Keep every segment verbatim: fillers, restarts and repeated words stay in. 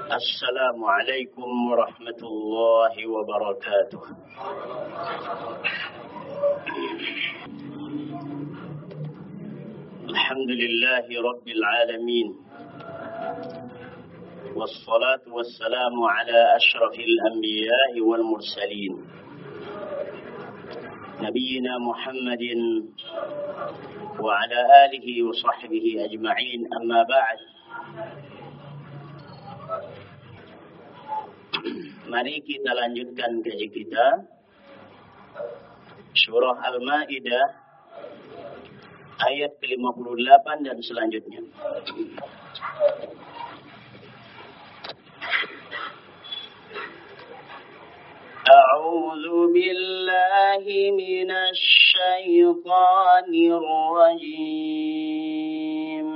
Assalamualaikum warahmatullahi wabarakatuh. Alhamdulillahi rabbil alamin. Wassalatu wassalamu ala ashrafil anbiya'i wal mursalin. Nabiyyina Muhammadin wa ala alihi wa sahbihi ajma'in. Amma ba'd. Mari kita lanjutkan kaji kita Surah Al-Maidah ayat ke lima puluh delapan dan selanjutnya. A'udzu billahi minasy syaithanir rajim.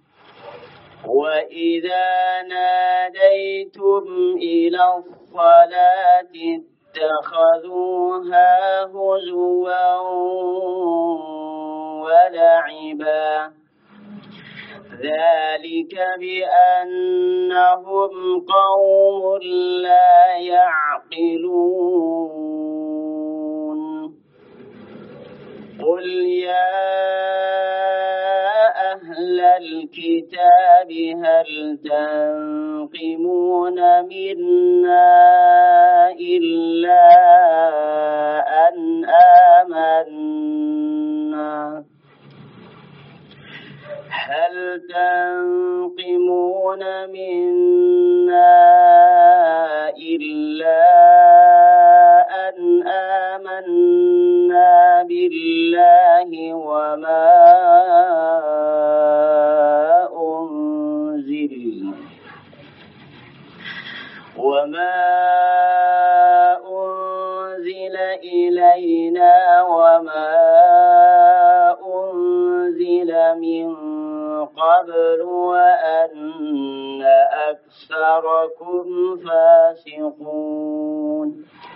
وَإِذَا نَادَيْتُمْ إِلَى الصَّلَاةِ اتَّخَذُوهَا هُزُوًا وَلَعِبًا ذَلِكَ بِأَنَّهُمْ قَوْمٌ لَّا يَعْقِلُونَ قُلْ يَا أهل الكتاب هل تنقمون منا إلا أن آمنا هل تنقمون منا إلا أن آمنا بالله وما وما أنزل إلينا وما أنزل من قبل وأن أكثركم فاسقون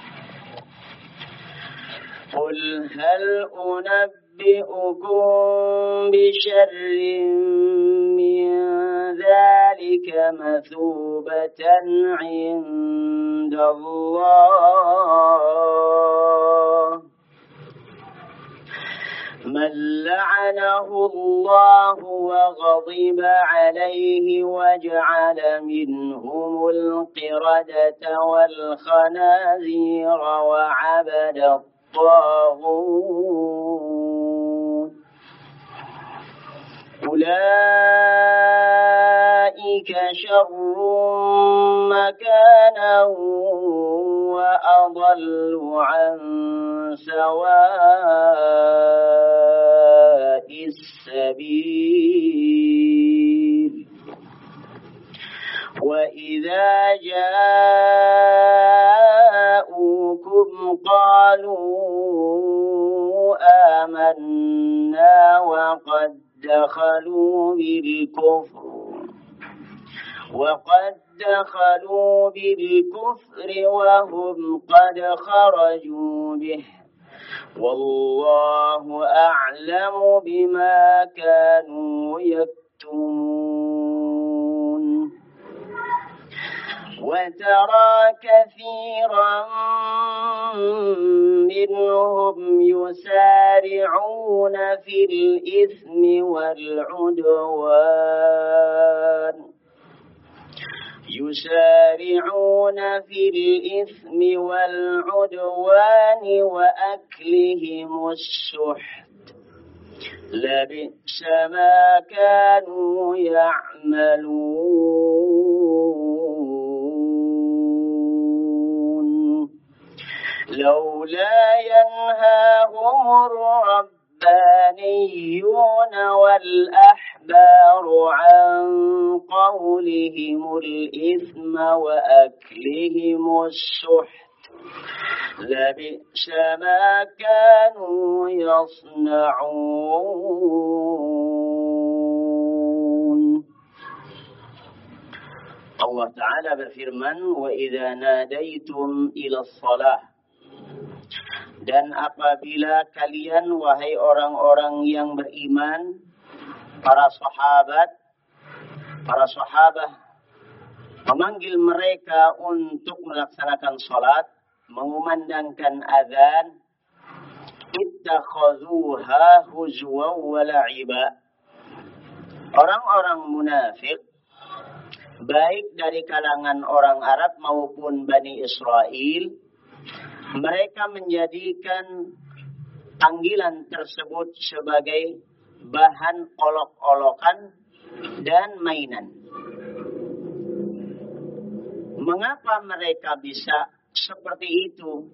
قل هل أنبئكم بشر من ذلك مثوبة عند الله من لعنه الله وغضب عليه وجعل منهم القردة والخنازير وعبد الطاغوت أولئك شر مكانا وأضل عن سواء السبيل وإذا جاءوكم قالوا آمنا وقد دخلوا بالكفر وقد دخلوا بالكفر وهم قد خرجوا به والله أعلم بما كانوا يكتمون وترى كثيرا منهم يسارعون في الإثم والعدوان يسارعون في الإثم والعدوان وأكلهم السحت لبئس ما كانوا يعملون لولا ينهاهم الربانيون والأحبار عن قولهم الإثم وأكلهم السحت لبئس ما كانوا يصنعون. Allah Ta'ala berfirman, wa idza nadaitum ila shalah, dan apabila kalian wahai orang-orang yang beriman, para sahabat, para sahabat memanggil mereka untuk melaksanakan sholat, mengumandangkan azan, ittakhazuha huzwa wa la'iba. Orang-orang munafik, baik dari kalangan orang Arab maupun Bani Israel, mereka menjadikan panggilan tersebut sebagai bahan olok-olokan dan mainan. Mengapa mereka bisa seperti itu?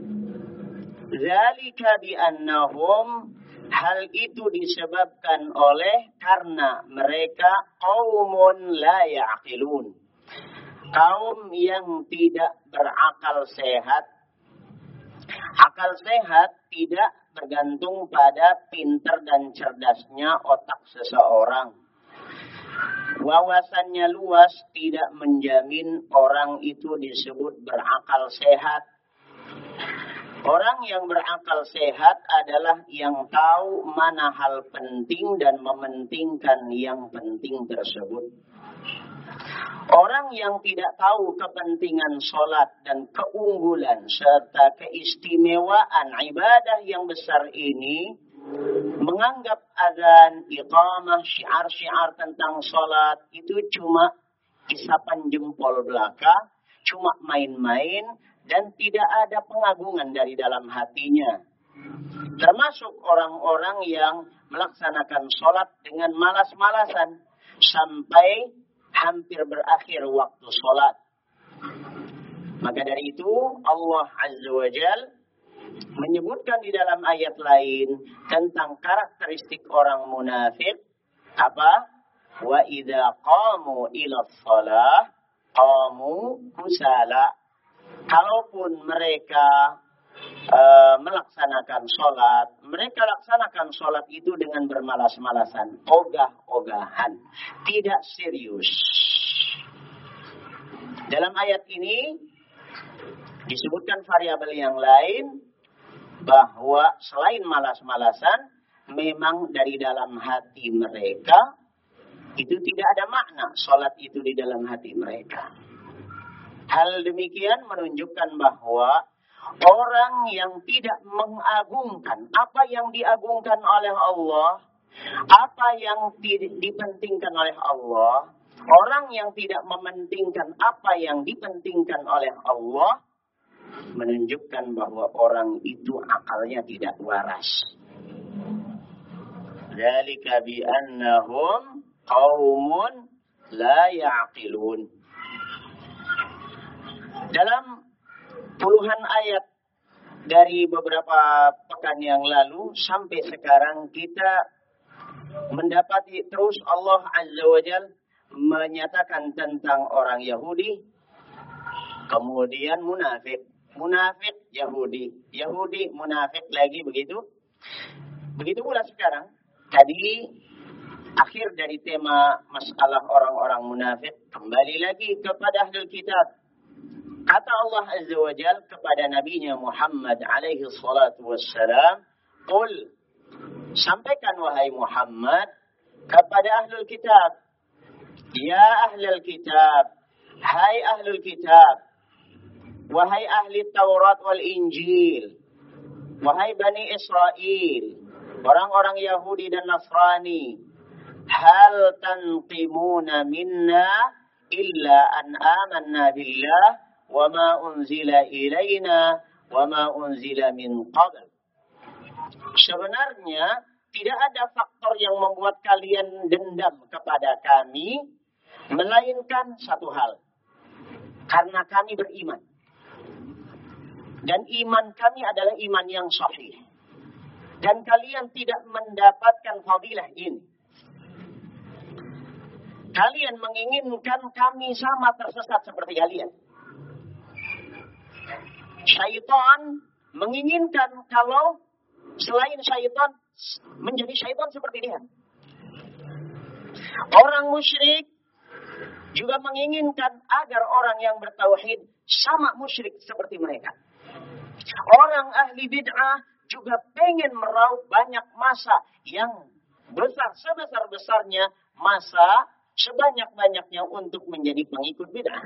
Zalika bi'annahum, hal itu disebabkan oleh karena mereka qaumun la ya'qilun, kaum yang tidak berakal sehat. Akal sehat tidak bergantung pada pintar dan cerdasnya otak seseorang. Wawasannya luas tidak menjamin orang itu disebut berakal sehat. Orang yang berakal sehat adalah yang tahu mana hal penting dan mementingkan yang penting tersebut. Orang yang tidak tahu kepentingan sholat dan keunggulan serta keistimewaan ibadah yang besar ini, menganggap azan, iqamah, syiar-syiar tentang sholat itu cuma isapan jempol belaka, cuma main-main, dan tidak ada pengagungan dari dalam hatinya. Termasuk orang-orang yang melaksanakan sholat dengan malas-malasan sampai hampir berakhir waktu sholat. Maka dari itu Allah Azza wa Jal menyebutkan di dalam ayat lain tentang karakteristik orang munafik. Apa? Wa idza qamu ila shalah qamu kusala. Kalaupun mereka uh, melaksanakan sholat, mereka laksanakan sholat itu dengan bermalas-malasan, ogah-ogahan, tidak serius. Dalam ayat ini disebutkan variabel yang lain, bahwa selain malas-malasan, memang dari dalam hati mereka itu tidak ada makna sholat itu di dalam hati mereka. Hal demikian menunjukkan bahwa orang yang tidak mengagungkan apa yang diagungkan oleh Allah, apa yang dipentingkan oleh Allah, orang yang tidak mementingkan apa yang dipentingkan oleh Allah, menunjukkan bahwa orang itu akalnya tidak waras. Dzalika bi annahum qaumun la ya'qilun. Dalam puluhan ayat dari beberapa pekan yang lalu sampai sekarang kita mendapati terus Allah Azza wa Jal menyatakan tentang orang Yahudi, kemudian munafik. Munafik, Yahudi. Yahudi, munafik lagi, begitu. Begitu pula sekarang. Tadi akhir dari tema masalah orang-orang munafik, kembali lagi kepada Ahlul Kitab. Kata Allah Azza wa Jal kepada Nabinya Muhammad alaihi salatu wassalam, Qul, sampaikan wahai Muhammad kepada Ahlul Kitab. Ya Ahlul Kitab, hai Ahlul Kitab, wahai ahli Taurat wal Injil, wahai Bani Israel, orang-orang Yahudi dan Nasrani, hal tanqimuna minna illa an amanna billah wa ma unzila ilaina wa ma unzila min qabl. Sebenarnya tidak ada faktor yang membuat kalian dendam kepada kami, melainkan satu hal, karena kami beriman. Dan iman kami adalah iman yang sahih. Dan kalian tidak mendapatkan fadilah ini. Kalian menginginkan kami sama tersesat seperti kalian. Syaitan menginginkan kalau selain syaitan menjadi syaitan seperti dia. Orang musyrik juga menginginkan agar orang yang bertauhid sama musyrik seperti mereka. Orang ahli bid'ah juga pengen meraup banyak masa yang besar, sebesar-besarnya masa sebanyak-banyaknya untuk menjadi pengikut bid'ah.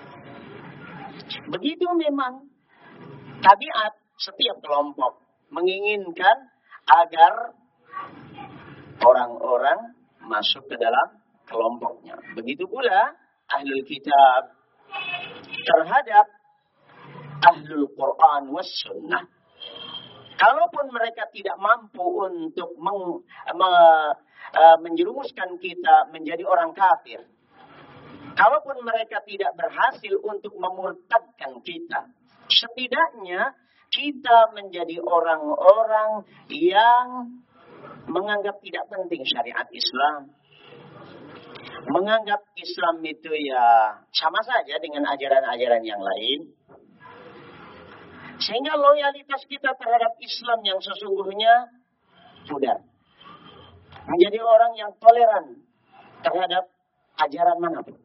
Begitu memang tabiat setiap kelompok menginginkan agar orang-orang masuk ke dalam kelompoknya. Begitu pula ahlul kitab terhadap ahlul Quran was sunnah. Kalaupun mereka tidak mampu untuk meng, me, uh, menjerumuskan kita menjadi orang kafir, kalaupun mereka tidak berhasil untuk memurtadkan kita, setidaknya kita menjadi orang-orang yang menganggap tidak penting syariat Islam. Menganggap Islam itu ya sama saja dengan ajaran-ajaran yang lain. Sehingga loyalitas kita terhadap Islam yang sesungguhnya pudar. Menjadi orang yang toleran terhadap ajaran manapun.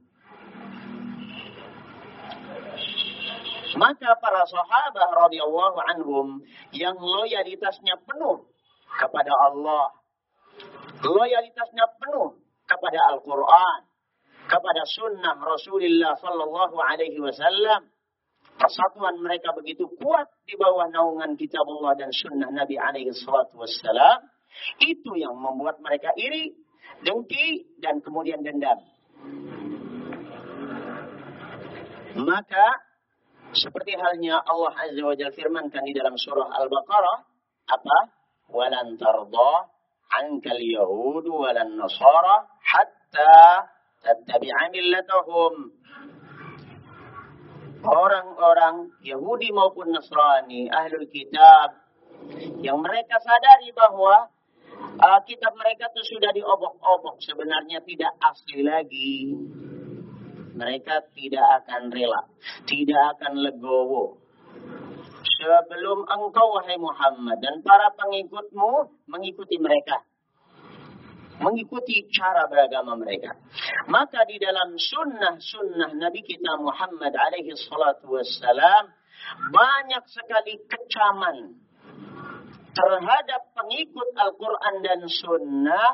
Maka para sahabat radhiyallahu anhum yang loyalitasnya penuh kepada Allah, loyalitasnya penuh kepada Al-Quran, kepada sunnah Rasulullah sallallahu alaihi wasallam, persatuan mereka begitu kuat di bawah naungan kitabullah dan sunnah Nabi alaihi salatu wassalam, itu yang membuat mereka iri, dengki, dan kemudian dendam. Maka seperti halnya Allah Azza wa Jalla firmankan di dalam surah Al-Baqarah, apa? Walan tarda ankal yahudu walan nasara hatta tattabi'a millatahum. Orang-orang Yahudi maupun Nasrani, ahlul kitab, yang mereka sadari bahwa uh, kitab mereka itu sudah diobok-obok, sebenarnya tidak asli lagi. Mereka tidak akan rela, tidak akan legowo sebelum engkau wahai Muhammad dan para pengikutmu mengikuti mereka, mengikuti cara beragama mereka. Maka di dalam sunnah-sunnah Nabi kita Muhammad alaihi salatu wassalam banyak sekali kecaman terhadap pengikut Al-Quran dan sunnah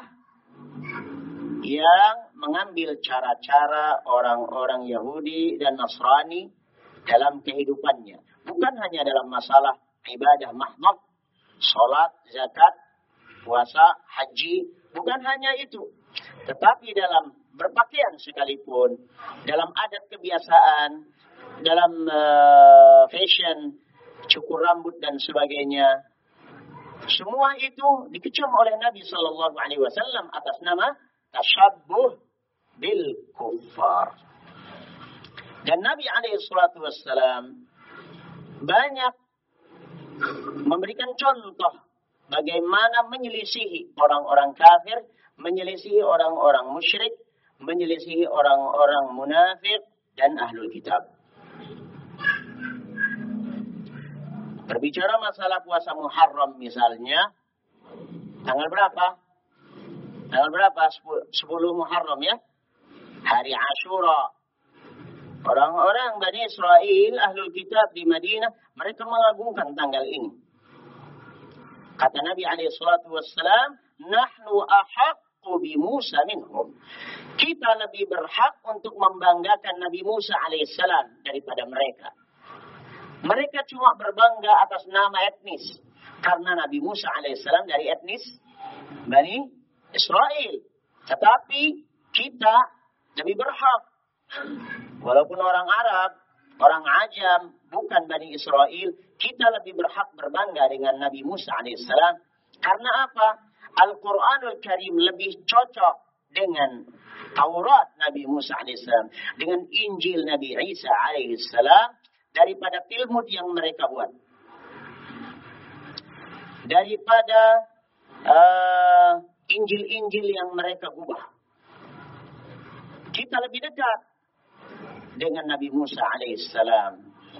yang mengambil cara-cara orang-orang Yahudi dan Nasrani dalam kehidupannya. Bukan hanya dalam masalah ibadah mahdhah, salat, zakat, puasa, haji, bukan hanya itu. Tetapi dalam berpakaian sekalipun, dalam adat kebiasaan, dalam uh, fashion, cukur rambut dan sebagainya, semua itu dikecam oleh Nabi sallallahu alaihi wasallam atas nama tasyabbuh bil kuffar. Dan Nabi alaihi salatu wassalam banyak memberikan contoh bagaimana menyelisihi orang-orang kafir, menyelisihi orang-orang musyrik, menyelisihi orang-orang munafik dan ahlul kitab. Berbicara masalah puasa Muharram misalnya, tanggal berapa? Tanggal berapa? sepuluh Muharram ya? Hari Ashura. Orang-orang Bani Israel, ahlul kitab di Madinah, mereka mengagungkan tanggal ini. Kata Nabi alaihi salatu wassalam, nahnu ahaqqu bi Musa minhum. Kita lebih berhak untuk membanggakan Nabi Musa alaihi salam daripada mereka. Mereka cuma berbangga atas nama etnis. Karena Nabi Musa alaihi salam dari etnis Bani Israel. Tetapi kita lebih berhak. Walaupun orang Arab, orang Ajam, bukan Bani Israel, kita lebih berhak berbangga dengan Nabi Musa alaihissalam. Karena apa? Al-Quranul Karim lebih cocok dengan Taurat Nabi Musa alaihissalam, dengan Injil Nabi Isa alaihissalam, daripada Talmud yang mereka buat. Daripada uh, Injil-Injil yang mereka ubah. Kita lebih dekat dengan Nabi Musa alaihissalam.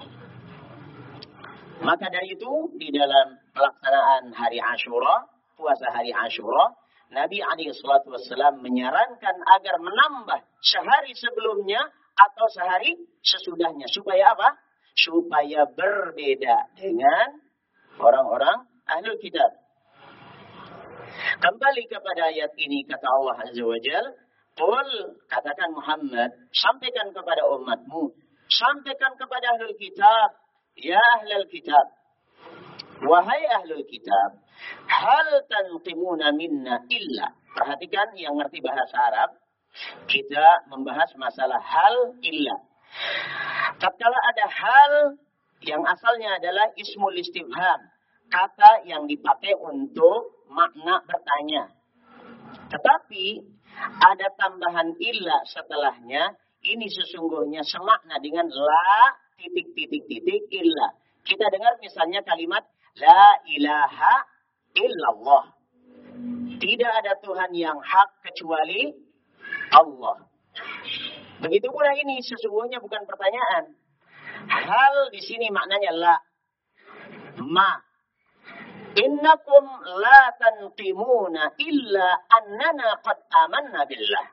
Maka dari itu, di dalam pelaksanaan hari Ashura, puasa hari Ashura, Nabi alaihissalam menyarankan agar menambah sehari sebelumnya atau sehari sesudahnya. Supaya apa? Supaya berbeda dengan orang-orang ahlul kitab. Kembali kepada ayat ini, kata Allah Azza wa Jalla, Qul, katakan Muhammad, sampaikan kepada umatmu, sampaikan kepada ahlul kitab, ya ahlul kitab, wahai ahlul kitab, hal tanqimuna minna illa. Perhatikan yang ngerti bahasa Arab, kita membahas masalah hal illa. Tatkala ada hal yang asalnya adalah ismul istifham, kata yang dipakai untuk makna bertanya. Tetapi ada tambahan illa setelahnya, ini sesungguhnya semakna dengan la titik-titik-titik illa. Kita dengar misalnya kalimat la ilaha illallah. Tidak ada Tuhan yang hak kecuali Allah. Begitu pula ini sesungguhnya bukan pertanyaan. Hal di sini maknanya la. Ma. Innakum la tanqimuna illa annana qad amanna billah.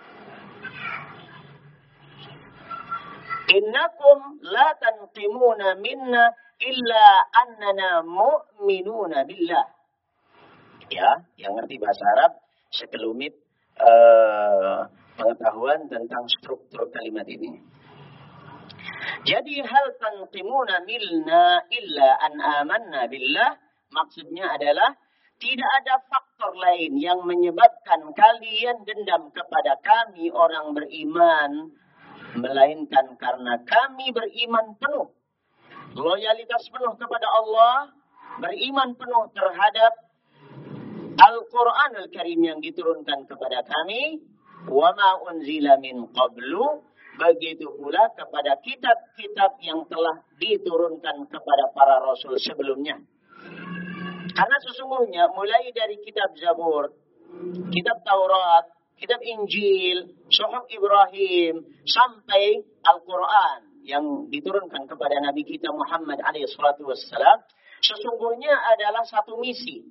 Innakum la tanqimuna minna illa annana mu'minuna billah. Ya, yang ngerti bahasa Arab sekelumit uh, pengetahuan tentang struktur kalimat ini. Jadi hal tanqimuna milna illa an amanna billah, maksudnya adalah tidak ada faktor lain yang menyebabkan kalian dendam kepada kami orang beriman, melainkan karena kami beriman penuh, loyalitas penuh kepada Allah, beriman penuh terhadap Al-Quranul Karim yang diturunkan kepada kami, wa ma unzila min qablu, begitu pula kepada kitab-kitab yang telah diturunkan kepada para rasul sebelumnya. Karena sesungguhnya mulai dari kitab Zabur, kitab Taurat, kitab Injil, Suhuf Ibrahim, sampai Al-Quran yang diturunkan kepada Nabi kita Muhammad alaihi salatu wassalam, sesungguhnya adalah satu misi.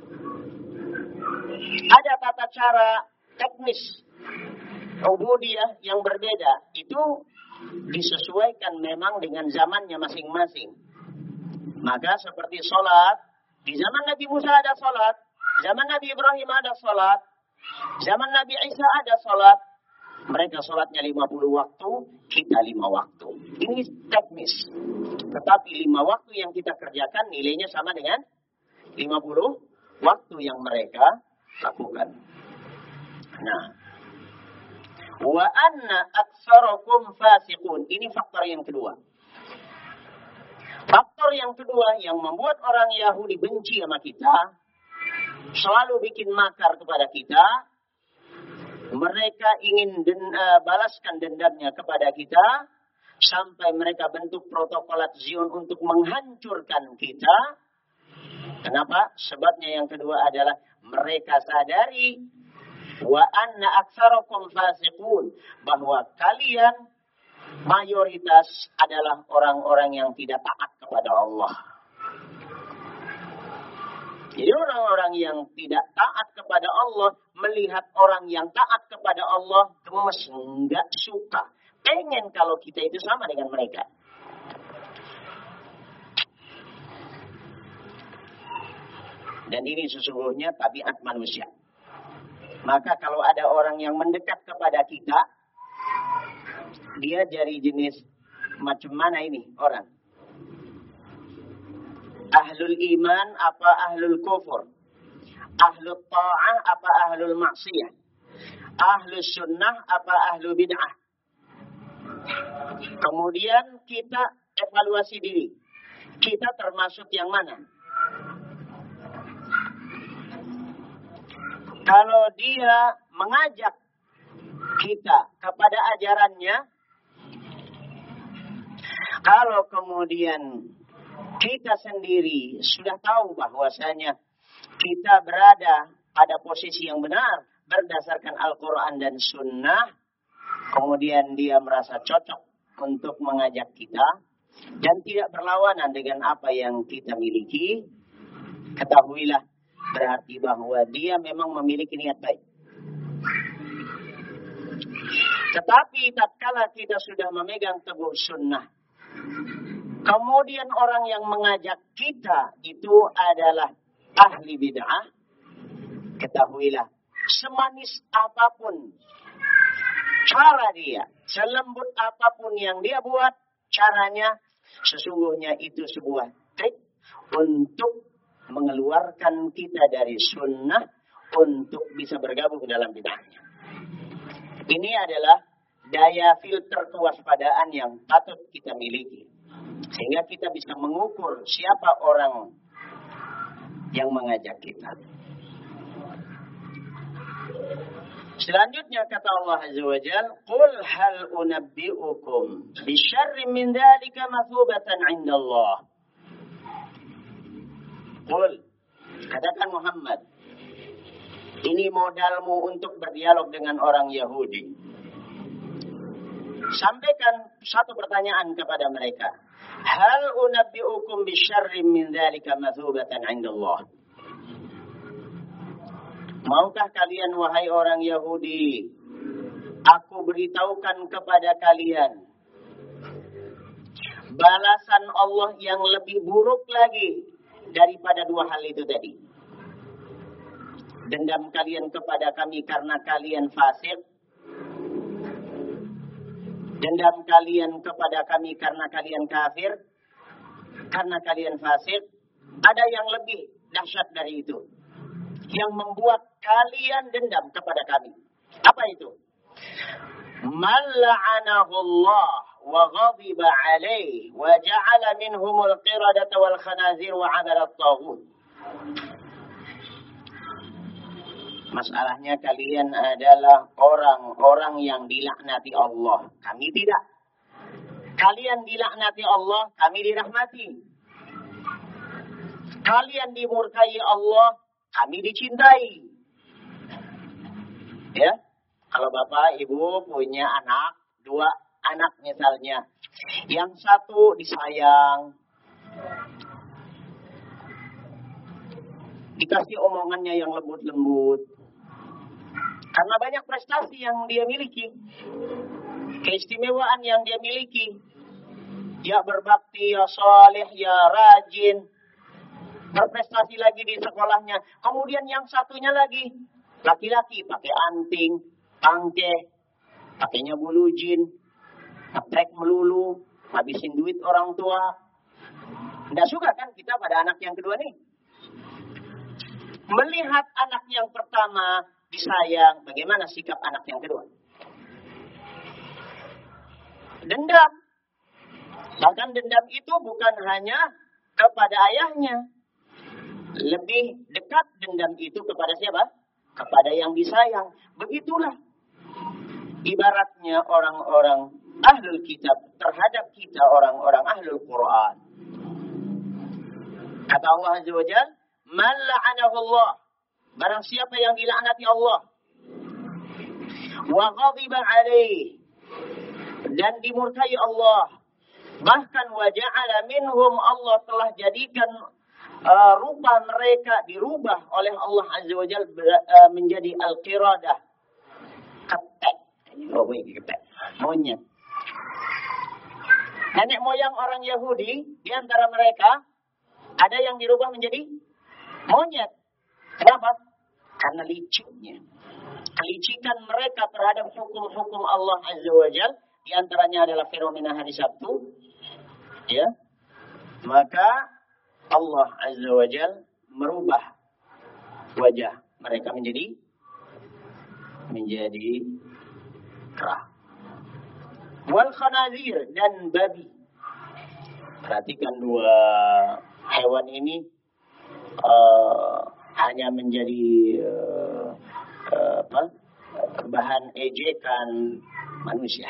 Ada tata cara teknis ubudiyah yang berbeda. Itu disesuaikan memang dengan zamannya masing-masing. Maka seperti sholat, di zaman Nabi Musa ada sholat, zaman Nabi Ibrahim ada sholat, zaman Nabi Isa ada sholat. Mereka sholatnya lima puluh waktu, kita lima waktu. Ini teknis. Tetapi lima waktu yang kita kerjakan nilainya sama dengan lima puluh waktu yang mereka lakukan. Nah, wa anna aktsarakum fasiqun. Ini faktor yang kedua. Faktor yang kedua yang membuat orang Yahudi benci sama kita, selalu bikin makar kepada kita. Mereka ingin den, uh, balaskan dendamnya kepada kita, sampai mereka bentuk protokol Zion untuk menghancurkan kita. Kenapa? Sebabnya yang kedua adalah mereka sadari wa anna aktsarakum fasiqun, bahwa kalian mayoritas adalah orang-orang yang tidak taat kepada Allah. Jadi orang-orang yang tidak taat kepada Allah melihat orang yang taat kepada Allah gemes, enggak suka. Pengen kalau kita itu sama dengan mereka. Dan ini sesungguhnya tabiat manusia. Maka kalau ada orang yang mendekat kepada kita, dia dari jenis macam mana ini orang? Ahlul iman apa ahlul kufur? Ahlul ta'ah apa ahlul maksiyah? Ahlul sunnah apa ahlul bid'ah? Kemudian kita evaluasi diri. Kita termasuk yang mana? Kalau dia mengajak kita kepada ajarannya, kalau kemudian kita sendiri sudah tahu bahwasanya kita berada pada posisi yang benar berdasarkan Al-Quran dan Sunnah, kemudian dia merasa cocok untuk mengajak kita dan tidak berlawanan dengan apa yang kita miliki, ketahuilah berarti bahwa dia memang memiliki niat baik. Tetapi tatkala kita sudah memegang teguh sunnah, kemudian orang yang mengajak kita itu adalah ahli bid'ah, ketahuilah semanis apapun cara dia, selembut apapun yang dia buat, caranya sesungguhnya itu sebuah trik untuk mengeluarkan kita dari sunnah untuk bisa bergabung dalam bid'ahnya. Ini adalah daya filter kewaspadaan yang patut kita miliki. Sehingga kita bisa mengukur siapa orang yang mengajak kita. Selanjutnya kata Allah Azza wa Jalla, "Qul hal unabbi'ukum bisyarrin min dzalika mathubatan 'indallah." Qul, katakan Muhammad, ini modalmu untuk berdialog dengan orang Yahudi. Sampaikan satu pertanyaan kepada mereka. Hal unabbi'ukum bisyarrin min dzalika mathubatan 'indallah. Maukah kalian wahai orang Yahudi, aku beritahukan kepada kalian balasan Allah yang lebih buruk lagi daripada dua hal itu tadi. Dendam kalian kepada kami karena kalian fasik. Dendam kalian kepada kami karena kalian kafir. Karena kalian fasik. Ada yang lebih dahsyat dari itu. Yang membuat kalian dendam kepada kami. Apa itu? Man la'anahu Allah wa ghadiba alaihi wa ja'ala minhumul qiradata wal khanazir wa 'abada at-taghut. Masalahnya kalian adalah orang-orang yang dilaknati Allah. Kami tidak. Kalian dilaknati Allah, kami dirahmati. Kalian dimurkai Allah, kami dicintai. Ya, kalau bapak ibu punya anak, dua anak misalnya, yang satu disayang, dikasih omongannya yang lembut-lembut, karena banyak prestasi yang dia miliki, keistimewaan yang dia miliki, ya berbakti, ya saleh, ya rajin, berprestasi lagi di sekolahnya. Kemudian yang satunya lagi, laki-laki pakai anting, pangke, pakainya bulu jin, ngetrek melulu, habisin duit orang tua. Nggak suka kan kita pada anak yang kedua nih? Melihat anak yang pertama disayang, bagaimana sikap anak yang kedua? Dendam. Bahkan dendam itu bukan hanya kepada ayahnya. Lebih dekat dendam itu kepada siapa? Kepada yang disayang. Begitulah ibaratnya orang-orang ahlul kitab terhadap kita orang-orang ahlul Quran. Kata Allah Azza wa Jalla, "Man la'anahu Allah." Barang siapa yang dilaknati Allah. Wa ghadiba alaihi. Dan dimurkai Allah. Bahkan wa ja'ala minhum, Allah telah jadikan Uh, rupa mereka dirubah oleh Allah Azza wa Jalla uh, menjadi al-qiradah, ketek, oh, ketek, monyet. Nenek moyang orang Yahudi di antara mereka ada yang dirubah menjadi monyet. Kenapa? Karena liciknya, kelicikan mereka terhadap hukum-hukum Allah Azza wa Jalla, di antaranya adalah fenomena hari Sabtu. Ya, maka Allah Azza wa Jalla merubah wajah mereka menjadi menjadi kerah. Wal khanazir, dan babi. Perhatikan dua hewan ini uh, hanya menjadi uh, uh, apa? bahan ejekan manusia.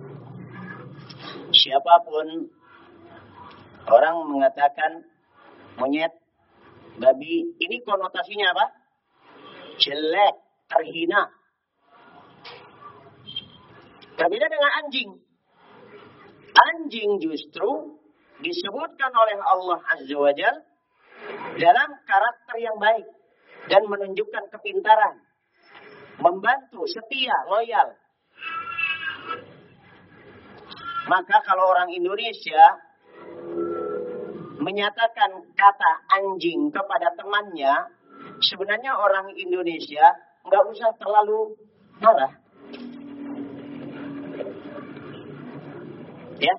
Siapapun orang mengatakan monyet, babi, ini konotasinya apa? Jelek, terhina. Berbeda dengan anjing. Anjing justru disebutkan oleh Allah Azza wa Jalla dalam karakter yang baik dan menunjukkan kepintaran, membantu, setia, loyal. Maka kalau orang Indonesia menyatakan kata anjing kepada temannya, sebenarnya orang Indonesia nggak usah terlalu marah. Ya.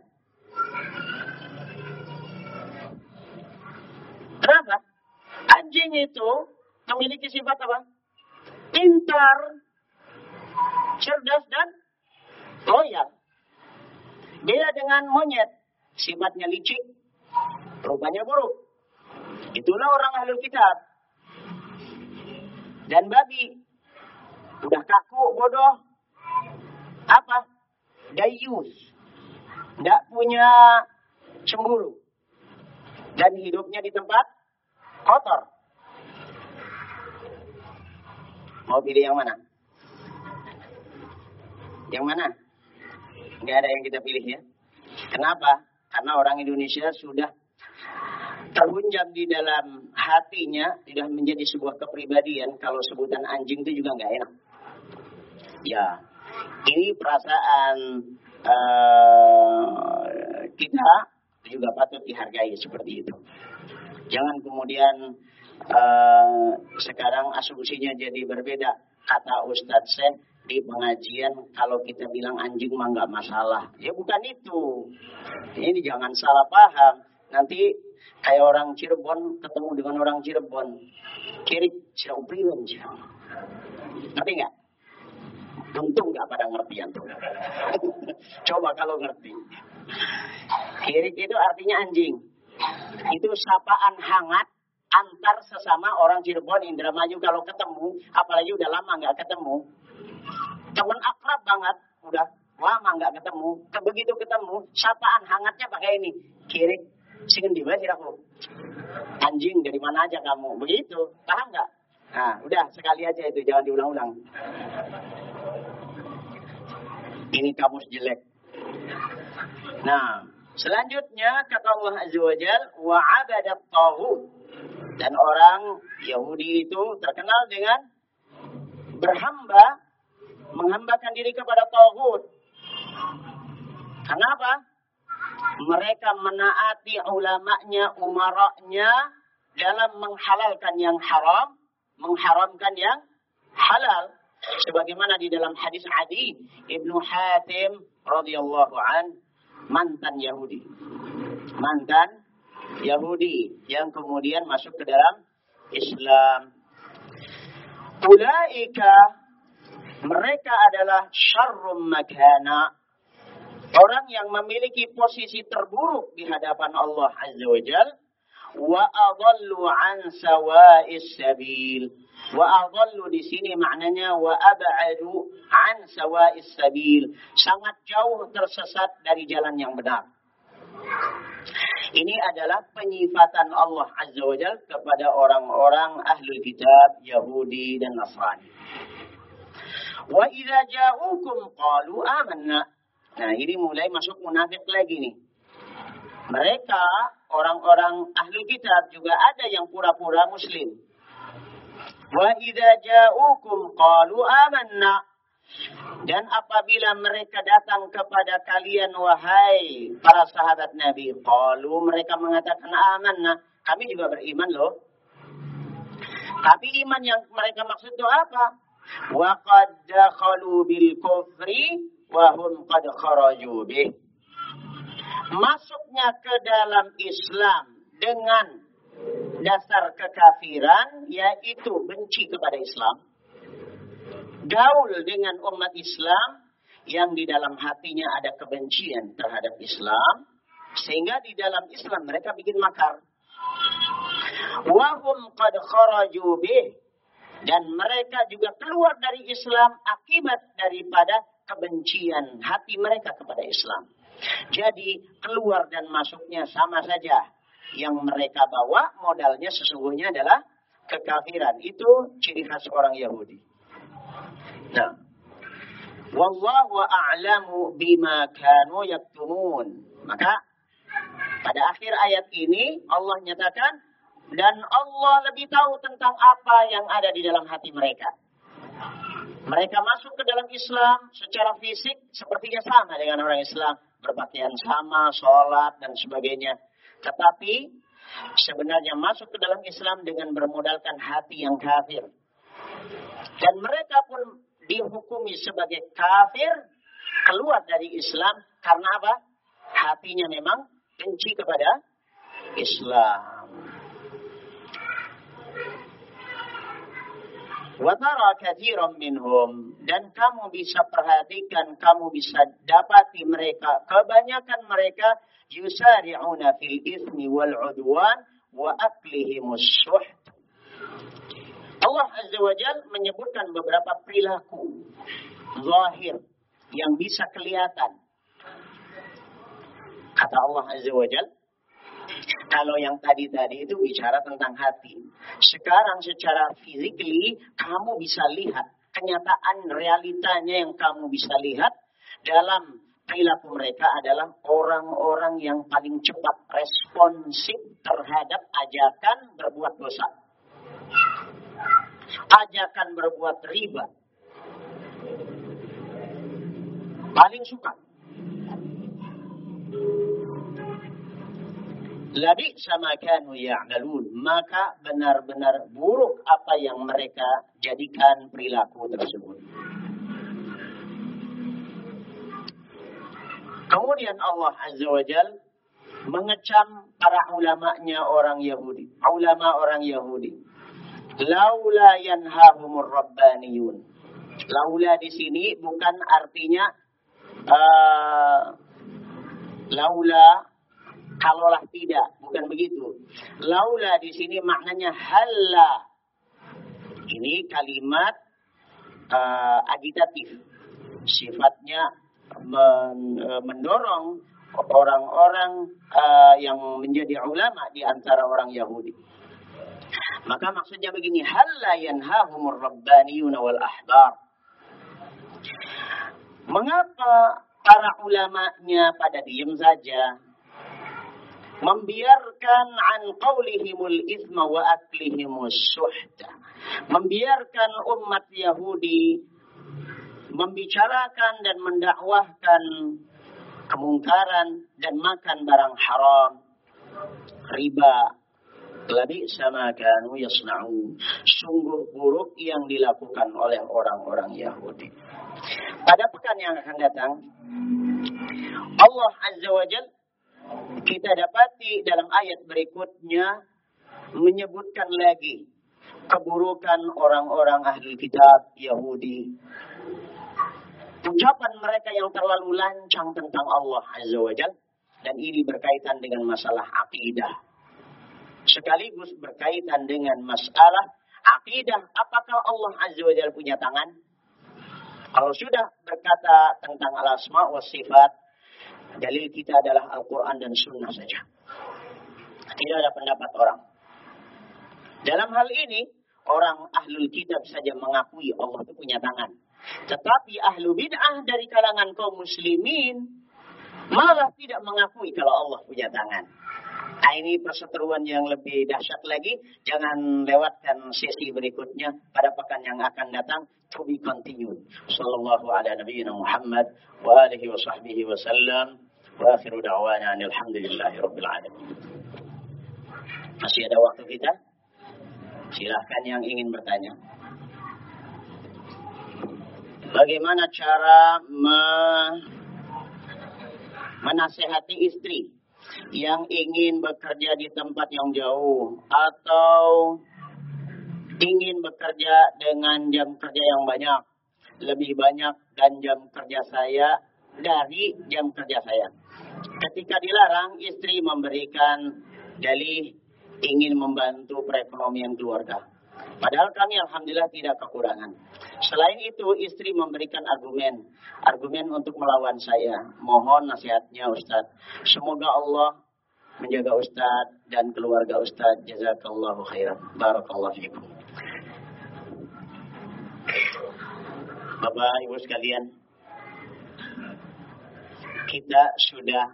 Kenapa? Anjing itu memiliki sifat apa? Pintar, cerdas, dan loyal. Beda dengan monyet, sifatnya licik, rupanya buruk. Itulah orang ahlul kitab. Dan babi, udah kaku, bodoh. Apa? Dayus. Tidak punya cemburu. Dan hidupnya di tempat kotor. Mau pilih yang mana? Yang mana? Nggak ada yang kita pilih ya. Kenapa? Karena orang Indonesia sudah terhunjam di dalam hatinya, sudah menjadi sebuah kepribadian. Kalau sebutan anjing itu juga nggak enak. Ya, ini perasaan uh, kita juga patut dihargai seperti itu. Jangan kemudian uh, sekarang asumsinya jadi berbeda. Kata Ustadz Syekh di pengajian, kalau kita bilang anjing mah nggak masalah. Ya bukan itu. Ini jangan salah paham. Nanti kayak orang Cirebon ketemu dengan orang Cirebon, kiri Cirebon, ngerti nggak? Untung nggak pada ngerti antum. Coba kalau ngerti. Kiri itu artinya anjing. Itu sapaan hangat antar sesama orang Cirebon Indramayu kalau ketemu, apalagi udah lama nggak ketemu. Teman akrab banget, udah lama nggak ketemu. Begitu ketemu, sapaan hangatnya pakai ini. Kiri, singen di mana aku? Anjing dari mana aja kamu? Begitu, paham nggak? Nah, udah sekali aja itu, jangan diulang-ulang. Ini kamus jelek. Nah, selanjutnya kata Allah Azza wa Jalla, wa 'abadat taghut. Dan orang Yahudi itu terkenal dengan berhamba, menghambakan diri kepada taghut. Kenapa? Mereka menaati ulamanya, umaranya dalam menghalalkan yang haram, mengharamkan yang halal. Sebagaimana di dalam hadis Adi Ibnu Hatim radhiyallahu an, mantan Yahudi. Mantan Yahudi yang kemudian masuk ke dalam Islam. Ulaika, mereka adalah syarrum makana, orang yang memiliki posisi terburuk di hadapan Allah Azza wa Jalla. Wa adallu an sawa'is sabil. Wa adallu di sini maknanya wa ab'adu an sawa'is sabil. Sangat jauh tersesat dari jalan yang benar. Ini adalah penyifatan Allah Azza wa Jalla kepada orang-orang ahlul kitab, Yahudi dan Nasrani. Wa idza ja'ukum qalu amanna. Nah, ini mulai masuk munafik lagi nih. Mereka, orang-orang ahli kitab juga ada yang pura-pura muslim. Wa idza ja'ukum qalu amanna. Dan apabila mereka datang kepada kalian, wahai para sahabat Nabi, qalu, mereka mengatakan amanna, kami juga beriman loh. Tapi iman yang mereka maksud itu apa? Wa qad dakhalu bil kufri wa hum qad kharaju bih. Masuknya ke dalam Islam dengan dasar kekafiran, yaitu benci kepada Islam. Gaul dengan umat Islam yang di dalam hatinya ada kebencian terhadap Islam, sehingga di dalam Islam mereka bikin makar. Wa hum qad kharaju bih, dan mereka juga keluar dari Islam akibat daripada kebencian hati mereka kepada Islam. Jadi keluar dan masuknya sama saja. Yang mereka bawa modalnya sesungguhnya adalah kekafiran. Itu ciri khas orang Yahudi. Nah, wallahu a'lamu bima kanu yaktumun. Maka pada akhir ayat ini Allah nyatakan, dan Allah lebih tahu tentang apa yang ada di dalam hati mereka. Mereka masuk ke dalam Islam secara fisik sepertinya sama dengan orang Islam. Berpakaian sama, sholat, dan sebagainya. Tetapi sebenarnya masuk ke dalam Islam dengan bermodalkan hati yang kafir. Dan mereka pun dihukumi sebagai kafir, keluar dari Islam karena apa? hatinya memang benci kepada Islam. Wa tara katsiran minhum, dan kamu bisa perhatikan, kamu bisa dapati mereka, kebanyakan mereka yusari'una fil itsmi wal 'udwan wa aklihimus suht. Allah Azza wa Jalla menyebutkan beberapa perilaku zahir yang bisa kelihatan. Kata Allah Azza wa Jalla, kalau yang tadi-tadi itu bicara tentang hati. Sekarang secara physically kamu bisa lihat kenyataan realitanya, yang kamu bisa lihat dalam perilaku mereka adalah orang-orang yang paling cepat responsif terhadap ajakan berbuat dosa, ajakan berbuat riba. Paling suka. Labi sama kanu ya'malun, maka benar-benar buruk apa yang mereka jadikan perilaku tersebut. Kemudian Allah Azza wa Jalla mengecam para ulamanya orang Yahudi, ulama orang Yahudi. Laula yanhahumur rabbaniyun. Laula di sini bukan artinya uh, laula kalaulah tidak, bukan begitu. Laula di sini maknanya halla. Ini kalimat uh, agitatif. Sifatnya men, uh, mendorong orang-orang uh, yang menjadi ulama di antara orang Yahudi. Maka maksudnya begini, halla yanhahumur rabbaniyuna wal ahbar. Mengapa para ulamanya pada diam saja, membiarkan an qaulihimul itsma wa aklihimus suhta, membiarkan umat Yahudi membicarakan dan mendakwahkan kemungkaran dan makan barang haram, riba. Labi sama kanu yasna'un, sungguh buruk yang dilakukan oleh orang-orang Yahudi. Pada pekan yang akan datang, Allah Azza wa Jalla kita dapati dalam ayat berikutnya menyebutkan lagi keburukan orang-orang ahli kitab Yahudi. Ucapan mereka yang terlalu lancang tentang Allah Azza wa Jalla, dan ini berkaitan dengan masalah akidah. Sekaligus berkaitan dengan masalah akidah, apakah Allah Azza wa Jalla punya tangan? Kalau sudah berkata tentang al-asma wa sifat, dalil kita adalah Al-Quran dan Sunnah saja. Tidak ada pendapat orang. Dalam hal ini, orang ahlul kitab saja mengakui Allah itu punya tangan. Tetapi ahlu bid'ah dari kalangan kaum muslimin malah tidak mengakui kalau Allah punya tangan. Nah, ini perseteruan yang lebih dahsyat lagi. Jangan lewatkan sesi berikutnya pada pekan yang akan datang. To be continued. Sallallahu ala nabiyyina Muhammad wa alihi wa sahbihi wa sallam. Wa akhiru da'wana alhamdulillahi rabbil alamin. Masih ada waktu kita? Silahkan yang ingin bertanya. Bagaimana cara me- menasehati istri yang ingin bekerja di tempat yang jauh atau ingin bekerja dengan jam kerja yang banyak, lebih banyak dan jam kerja saya dari jam kerja saya. Ketika dilarang, istri memberikan dalih ingin membantu perekonomian keluarga. Padahal kami alhamdulillah tidak kekurangan. Selain itu, istri memberikan argumen, argumen untuk melawan saya. Mohon nasihatnya Ustaz. Semoga Allah menjaga Ustaz dan keluarga Ustaz. Jazakallahu khairan. Barakallahu fikum. Bapak Ibu sekalian, kita sudah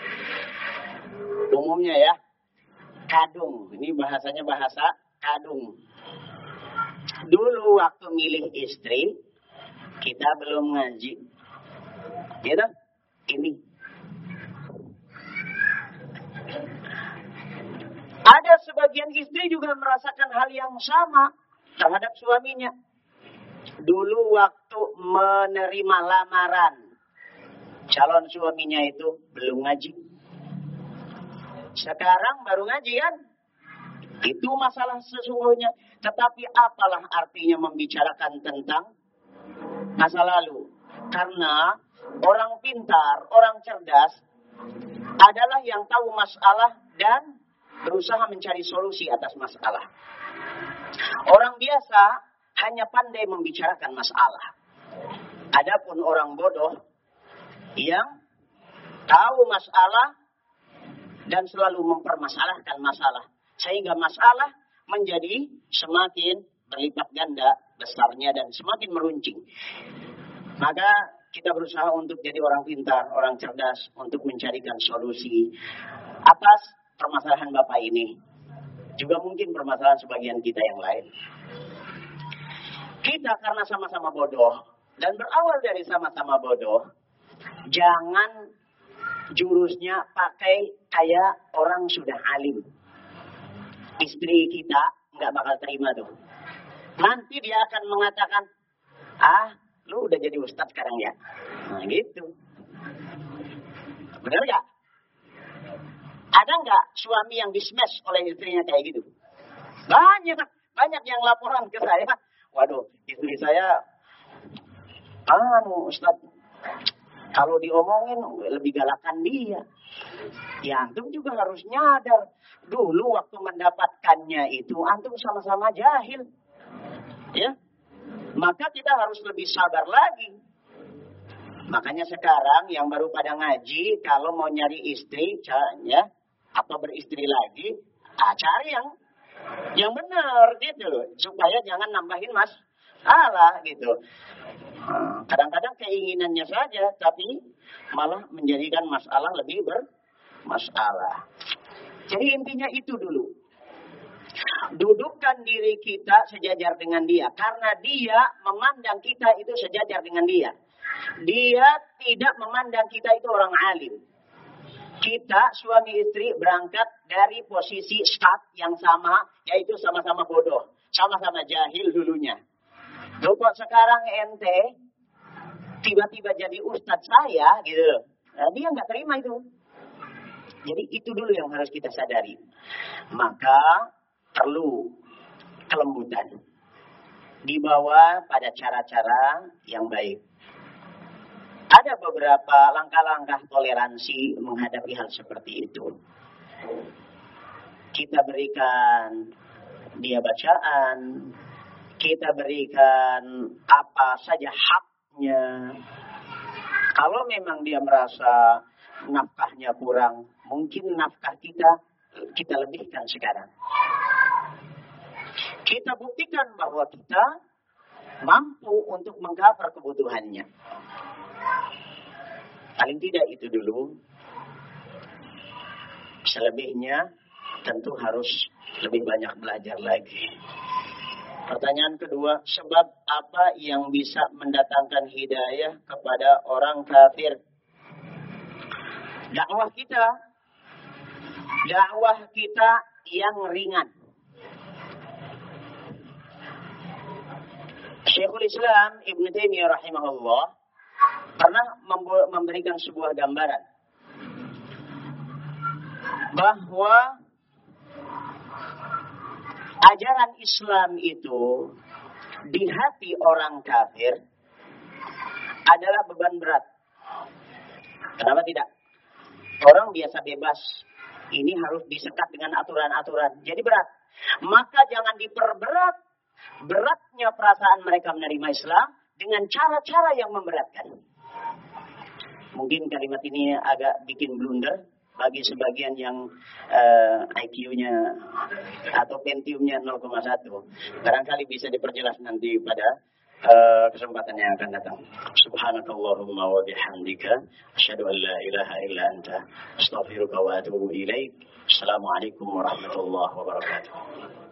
umumnya ya, kadung. Ini bahasanya bahasa kadung. Dulu waktu milih istri, kita belum ngaji. Gitu? Ini. Ada sebagian istri juga merasakan hal yang sama terhadap suaminya. Dulu waktu menerima lamaran, calon suaminya itu belum ngaji. Sekarang baru ngaji kan? Itu masalah sesungguhnya. Tetapi apalah artinya membicarakan tentang masa lalu? Karena orang pintar, orang cerdas adalah yang tahu masalah dan berusaha mencari solusi atas masalah. Orang biasa hanya pandai membicarakan masalah. Adapun orang bodoh yang tahu masalah dan selalu mempermasalahkan masalah. Sehingga masalah menjadi semakin berlipat ganda besarnya dan semakin meruncing. Maka kita berusaha untuk jadi orang pintar, orang cerdas untuk mencarikan solusi atas permasalahan Bapak ini. Juga mungkin permasalahan sebagian kita yang lain. Kita karena sama-sama bodoh dan berawal dari sama-sama bodoh, jangan jurusnya pakai kayak orang sudah alim. Istri kita nggak bakal terima tuh. Nanti dia akan mengatakan, ah, lu udah jadi ustadz sekarang ya. Nah gitu. Benar nggak? Ada nggak suami yang di-smash oleh istrinya kayak gitu? Banyak, banyak yang laporan ke saya. Waduh, istri saya, anu ustadz, kalau diomongin lebih galakan dia. Ya antum juga harus nyadar. Dulu waktu mendapatkannya itu antum sama-sama jahil. Ya. Maka kita harus lebih sabar lagi. Makanya sekarang yang baru pada ngaji, kalau mau nyari istri, ya, atau beristri lagi, ah, cari yang yang benar gitu loh, supaya jangan nambahin mas masalah gitu. Kadang-kadang keinginannya saja, tapi malah menjadikan masalah lebih bermasalah. Jadi intinya itu dulu. Dudukkan diri kita sejajar dengan dia. Karena dia memandang kita itu sejajar dengan dia. Dia tidak memandang kita itu orang alim. Kita suami istri berangkat dari posisi start yang sama, yaitu sama-sama bodoh. Sama-sama jahil dulunya. Loh kok sekarang ente tiba-tiba jadi ustadz saya gitu. Nah, dia nggak terima itu. Jadi itu dulu yang harus kita sadari. Maka perlu kelembutan. Dibawa pada cara-cara yang baik. Ada beberapa langkah-langkah toleransi menghadapi hal seperti itu. Kita berikan dia bacaan. Kita berikan apa saja haknya. Kalau memang dia merasa nafkahnya kurang, mungkin nafkah kita kita lebihkan sekarang. Kita buktikan bahwa kita mampu untuk mengcover kebutuhannya. Paling tidak itu dulu. Selebihnya tentu harus lebih banyak belajar lagi. Pertanyaan kedua, sebab apa yang bisa mendatangkan hidayah kepada orang kafir? Dakwah kita, dakwah kita yang ringan. Syekhul Islam Ibn Taimiyah rahimahullah pernah memberikan sebuah gambaran bahwa ajaran Islam itu di hati orang kafir adalah beban berat. Kenapa tidak? Orang biasa bebas. Ini harus disekat dengan aturan-aturan. Jadi berat. Maka jangan diperberat beratnya perasaan mereka menerima Islam dengan cara-cara yang memberatkan. Mungkin kalimat ini agak bikin blunder bagi sebagian yang uh, I Q-nya atau Pentium-nya nol koma satu. Barangkali bisa diperjelas nanti pada uh, kesempatan yang akan datang. Subhanakallahumma wa bihamdika asyhadu an la ilaha illa anta astaghfiruka wa atubu ilaik. Assalamualaikum warahmatullahi wabarakatuh.